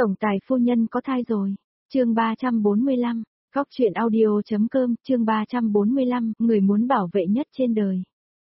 Tổng tài phu nhân có thai rồi. Chương 345, Góc truyện audio.com, chương 345, người muốn bảo vệ nhất trên đời.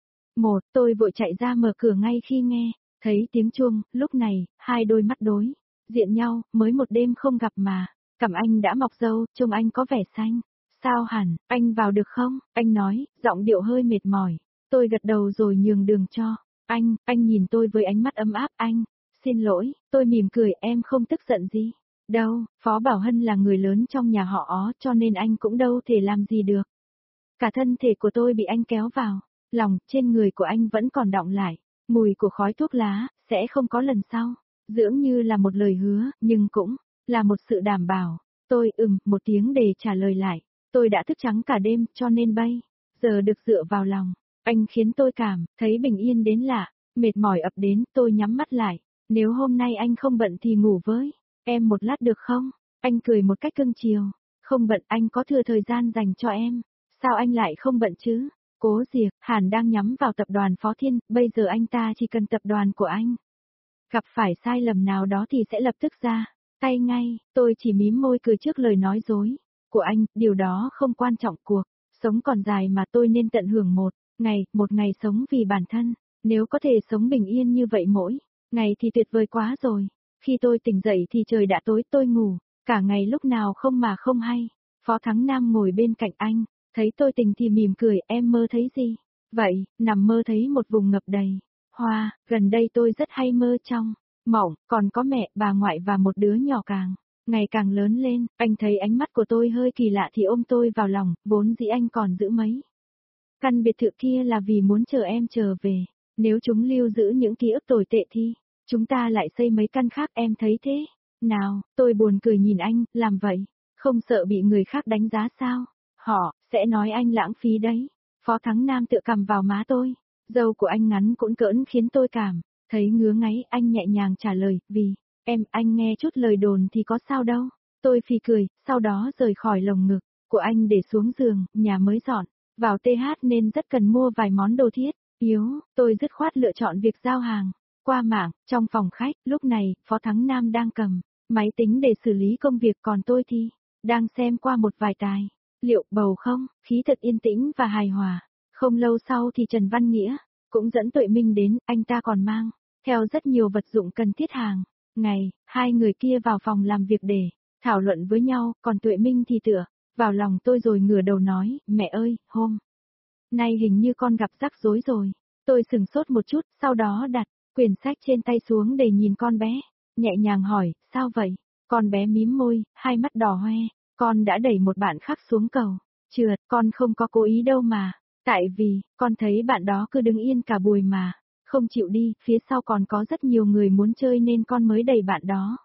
Tôi vội chạy ra mở cửa ngay khi nghe thấy tiếng chuông, lúc này, hai đôi mắt đối diện nhau, mới một đêm không gặp mà. Cằm anh đã mọc râu, trông anh có vẻ xanh. Sao hẳn, anh vào được không? Anh nói, giọng điệu hơi mệt mỏi. Tôi gật đầu rồi nhường đường cho. Anh nhìn tôi với ánh mắt ấm áp. Xin lỗi, tôi mỉm cười, em không tức giận gì. Đâu, Phó Bảo Hân là người lớn trong nhà họ Ó, cho nên anh cũng đâu thể làm gì được. Cả thân thể của tôi bị anh kéo vào, lòng trên người của anh vẫn còn đọng lại, mùi của khói thuốc lá, sẽ không có lần sau. Dưỡng như là một lời hứa, nhưng cũng là một sự đảm bảo. Tôi một tiếng để trả lời lại. Tôi đã thức trắng cả đêm, cho nên bây giờ được dựa vào lòng. Anh khiến tôi cảm thấy bình yên đến lạ, mệt mỏi ập đến, tôi nhắm mắt lại. Nếu hôm nay anh không bận thì ngủ với em một lát được không? Anh cười một cách cưng chiều. Không bận, anh có thừa thời gian dành cho em. Sao anh lại không bận chứ? Cố Diệc, Hàn đang nhắm vào tập đoàn Phó Thiên, bây giờ anh ta chỉ cần tập đoàn của anh. Gặp phải sai lầm nào đó thì sẽ lập tức ra tay ngay. Tôi chỉ mím môi cười trước lời nói dối của anh, điều đó không quan trọng, cuộc sống còn dài mà tôi nên tận hưởng một ngày sống vì bản thân. Nếu có thể sống bình yên như vậy mỗi ngày thì tuyệt vời quá rồi. Khi tôi tỉnh dậy thì trời đã tối, tôi ngủ cả ngày lúc nào không mà không hay. Phó Thắng Nam ngồi bên cạnh anh, thấy tôi tỉnh thì mỉm cười, em mơ thấy gì? Vậy, nằm mơ thấy một vùng ngập đầy hoa, gần đây tôi rất hay mơ trong mộng, còn có mẹ, bà ngoại và một đứa nhỏ ngày càng lớn lên. Anh thấy ánh mắt của tôi hơi kỳ lạ thì ôm tôi vào lòng, vốn dĩ anh còn giữ mấy căn biệt thự kia là vì muốn chờ em trở về. Nếu chúng lưu giữ những ký ức tồi tệ thì chúng ta lại xây mấy căn khác, em thấy thế nào? Tôi buồn cười nhìn anh, làm vậy không sợ bị người khác đánh giá sao? Họ sẽ nói anh lãng phí đấy. Phó Thắng Nam tựa cằm vào má tôi, râu của anh ngắn cũn cỡn khiến tôi cảm thấy ngứa ngáy. Anh nhẹ nhàng trả lời, vì anh nghe chút lời đồn thì có sao đâu. Tôi phì cười, sau đó rời khỏi lồng ngực của anh để xuống giường. Nhà mới dọn vào TH nên rất cần mua vài món đồ thiết yếu. Tôi dứt khoát lựa chọn việc giao hàng qua mạng. Trong phòng khách, lúc này, Phó Thắng Nam đang cầm máy tính để xử lý công việc, còn tôi thì đang xem qua một vài tài liệu. Bầu không khí thật yên tĩnh và hài hòa. Không lâu sau thì Trần Văn Nghĩa cũng dẫn Tuệ Minh đến, anh ta còn mang theo rất nhiều vật dụng cần thiết hàng ngày. Hai người kia vào phòng làm việc để thảo luận với nhau, còn Tuệ Minh thì tựa vào lòng tôi rồi ngửa đầu nói, mẹ ơi, hôm nay hình như con gặp rắc rối rồi. Tôi sửng sốt một chút, sau đó đặt quyển sách trên tay xuống để nhìn con bé, nhẹ nhàng hỏi, sao vậy? Con bé mím môi, hai mắt đỏ hoe, con đã đẩy một bạn khác xuống cầu trượt, con không có cố ý đâu mà. Tại vì, con thấy bạn đó cứ đứng yên cả buổi mà không chịu đi, phía sau còn có rất nhiều người muốn chơi nên con mới đẩy bạn đó.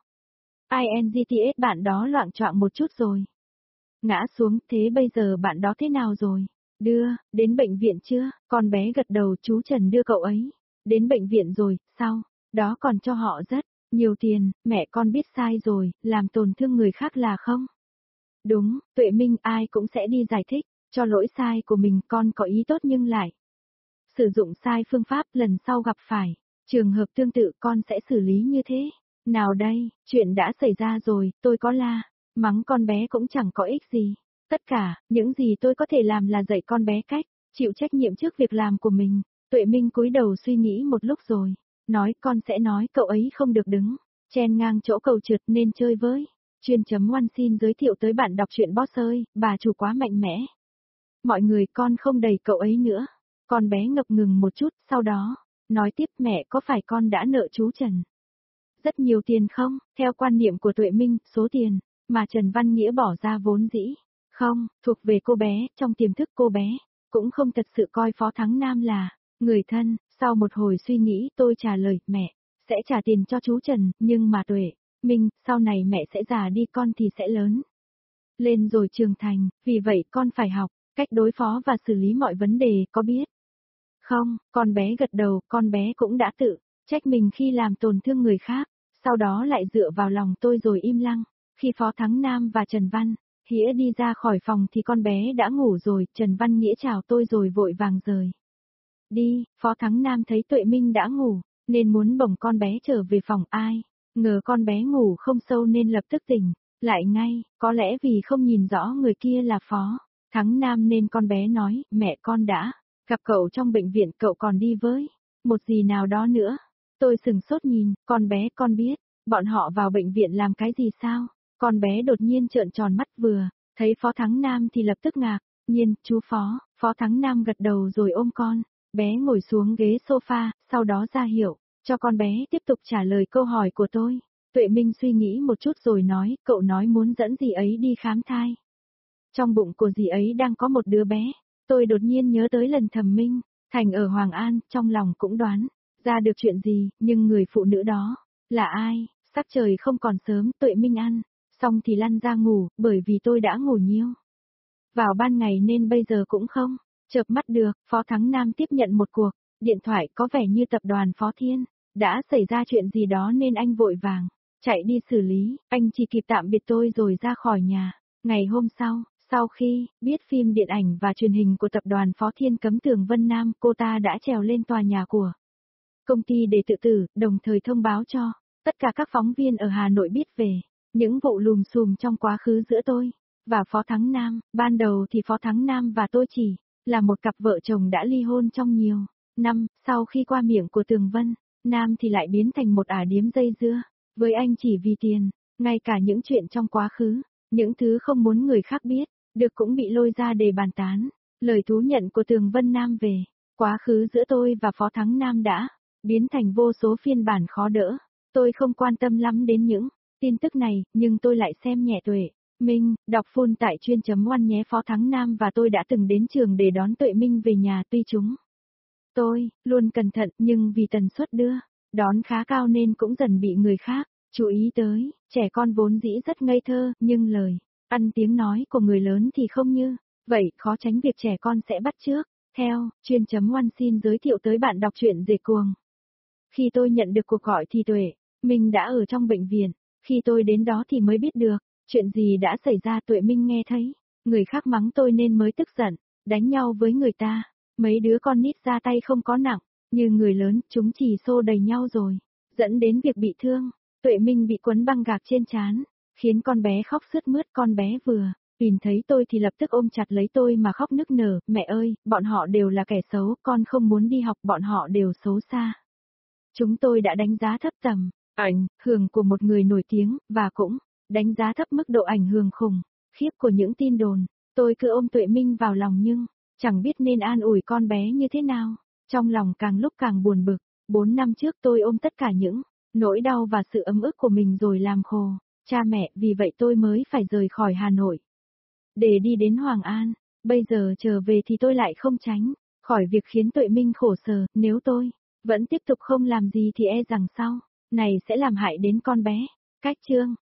INGTS bạn đó loạng choạng một chút rồi ngã xuống, thế bây giờ bạn đó thế nào rồi? Đưa đến bệnh viện chưa? Con bé gật đầu, chú Trần đưa cậu ấy đến bệnh viện rồi, sau đó còn cho họ rất nhiều tiền. Mẹ con biết sai rồi, làm tổn thương người khác là không đúng. Tuệ Minh, ai cũng sẽ đi giải thích cho lỗi sai của mình. Con có ý tốt nhưng lại sử dụng sai phương pháp, lần sau gặp phải trường hợp tương tự con sẽ xử lý như thế nào đây? Chuyện đã xảy ra rồi, tôi có la mắng con bé cũng chẳng có ích gì. Tất cả những gì tôi có thể làm là dạy con bé cách chịu trách nhiệm trước việc làm của mình. Tuệ Minh cúi đầu suy nghĩ một lúc rồi nói, con sẽ nói cậu ấy không được đứng chen ngang chỗ cầu trượt, nên chơi với Chuyên.One xin giới thiệu tới bạn đọc truyện Boss ơi, bà chủ quá mạnh mẽ. Mọi người, con không đẩy cậu ấy nữa. Con bé ngập ngừng một chút, sau đó nói tiếp, mẹ có phải con đã nợ chú Trần rất nhiều tiền không? Theo quan niệm của Tuệ Minh, số tiền mà Trần Văn Nghĩa bỏ ra vốn dĩ không thuộc về cô bé. Trong tiềm thức cô bé cũng không thật sự coi Phó Thắng Nam là người thân. Sau một hồi suy nghĩ, tôi trả lời, mẹ sẽ trả tiền cho chú Trần, nhưng mà Tuệ Minh, sau này mẹ sẽ già đi, con thì sẽ lớn lên rồi trưởng thành, vì vậy con phải học cách đối phó và xử lý mọi vấn đề, có biết không? Con bé gật đầu, con bé cũng đã tự trách mình khi làm tổn thương người khác, sau đó lại dựa vào lòng tôi rồi im lặng. Khi Phó Thắng Nam và Trần Văn Nghĩa đi ra khỏi phòng thì con bé đã ngủ rồi. Trần Văn Nghĩa chào tôi rồi vội vàng rời đi. Phó Thắng Nam thấy Tuệ Minh đã ngủ nên muốn bồng con bé trở về phòng. Ai Ngờ con bé ngủ không sâu nên lập tức tỉnh, lại ngay, có lẽ vì không nhìn rõ người kia là Phó Thắng Nam nên con bé nói, mẹ con đã gặp cậu trong bệnh viện, cậu còn đi với một gì nào đó nữa. Tôi sừng sốt nhìn, con bé con biết, bọn họ vào bệnh viện làm cái gì sao? Con bé đột nhiên trợn tròn mắt vừa, thấy Phó Thắng Nam thì lập tức ngạc nhiên, chú Phó Thắng Nam gật đầu rồi ôm con bé ngồi xuống ghế sofa, sau đó ra hiệu cho con bé tiếp tục trả lời câu hỏi của tôi. Tuệ Minh suy nghĩ một chút rồi nói, cậu nói muốn dẫn dì ấy đi khám thai. Trong bụng của dì ấy đang có một đứa bé. Tôi đột nhiên nhớ tới lần Thẩm Minh Thành ở Hoàng An, trong lòng cũng đoán ra được chuyện gì, nhưng người phụ nữ đó là ai? Sắc trời không còn sớm, Tuệ Minh ăn xong thì lăn ra ngủ, bởi vì tôi đã ngủ nhiều vào ban ngày nên bây giờ cũng không chợp mắt được. Phó Thắng Nam tiếp nhận một cuộc điện thoại, có vẻ như tập đoàn Phó Thiên đã xảy ra chuyện gì đó nên anh vội vàng chạy đi xử lý. Anh chỉ kịp tạm biệt tôi rồi ra khỏi nhà. Ngày hôm sau khi biết phim điện ảnh và truyền hình của tập đoàn Phó Thiên cấm Tường Vân Nam, cô ta đã trèo lên tòa nhà của công ty để tự tử, đồng thời thông báo cho tất cả các phóng viên ở Hà Nội biết về những vụ lùm xùm trong quá khứ giữa tôi và Phó Thắng Nam. Ban đầu thì Phó Thắng Nam và tôi chỉ là một cặp vợ chồng đã ly hôn trong nhiều năm, sau khi qua miệng của Tường Vân Nam thì lại biến thành một ả điếm dây dưa với anh chỉ vì tiền. Ngay cả những chuyện trong quá khứ, những thứ không muốn người khác biết, được cũng bị lôi ra để bàn tán. Lời thú nhận của Tường Vân Nam về quá khứ giữa tôi và Phó Thắng Nam đã biến thành vô số phiên bản khó đỡ. Tôi không quan tâm lắm đến những tin tức này, nhưng tôi lại xem nhẹ Tuệ Minh, đọc full tại chuyên.oan nhé. Phó Thắng Nam và tôi đã từng đến trường để đón Tuệ Minh về nhà, tuy tôi luôn cẩn thận nhưng vì tần suất đưa đón khá cao nên cũng dần bị người khác chú ý tới. Trẻ con vốn dĩ rất ngây thơ, nhưng lời ăn tiếng nói của người lớn thì không như vậy, khó tránh việc trẻ con sẽ bắt chước theo. Chuyên.oan xin giới thiệu tới bạn đọc truyện Dệt Cuồng. Khi tôi nhận được cuộc gọi thì Tuệ Minh đã ở trong bệnh viện. Khi tôi đến đó thì mới biết được chuyện gì đã xảy ra. Tuệ Minh nghe thấy người khác mắng tôi nên mới tức giận đánh nhau với người ta. Mấy đứa con nít ra tay không có nặng như người lớn, chúng chỉ xô đẩy nhau rồi dẫn đến việc bị thương. Tuệ Minh bị quấn băng gạc trên trán, khiến con bé khóc sướt mướt. Con bé vừa nhìn thấy tôi thì lập tức ôm chặt lấy tôi mà khóc nức nở. Mẹ ơi, bọn họ đều là kẻ xấu, con không muốn đi học, bọn họ đều xấu xa. Chúng tôi đã đánh giá thấp tầm ảnh hưởng của một người nổi tiếng, và cũng đánh giá thấp mức độ ảnh hưởng khủng khiếp của những tin đồn. Tôi cứ ôm Tuệ Minh vào lòng nhưng chẳng biết nên an ủi con bé như thế nào. Trong lòng càng lúc càng buồn bực. 4 năm trước tôi ôm tất cả những nỗi đau và sự ấm ức của mình rồi làm khổ cha mẹ, vì vậy tôi mới phải rời khỏi Hà Nội để đi đến Hoàng An. Bây giờ trở về thì tôi lại không tránh khỏi việc khiến Tuệ Minh khổ sở. Nếu tôi vẫn tiếp tục không làm gì thì e rằng sau này sẽ làm hại đến con bé. Cách chương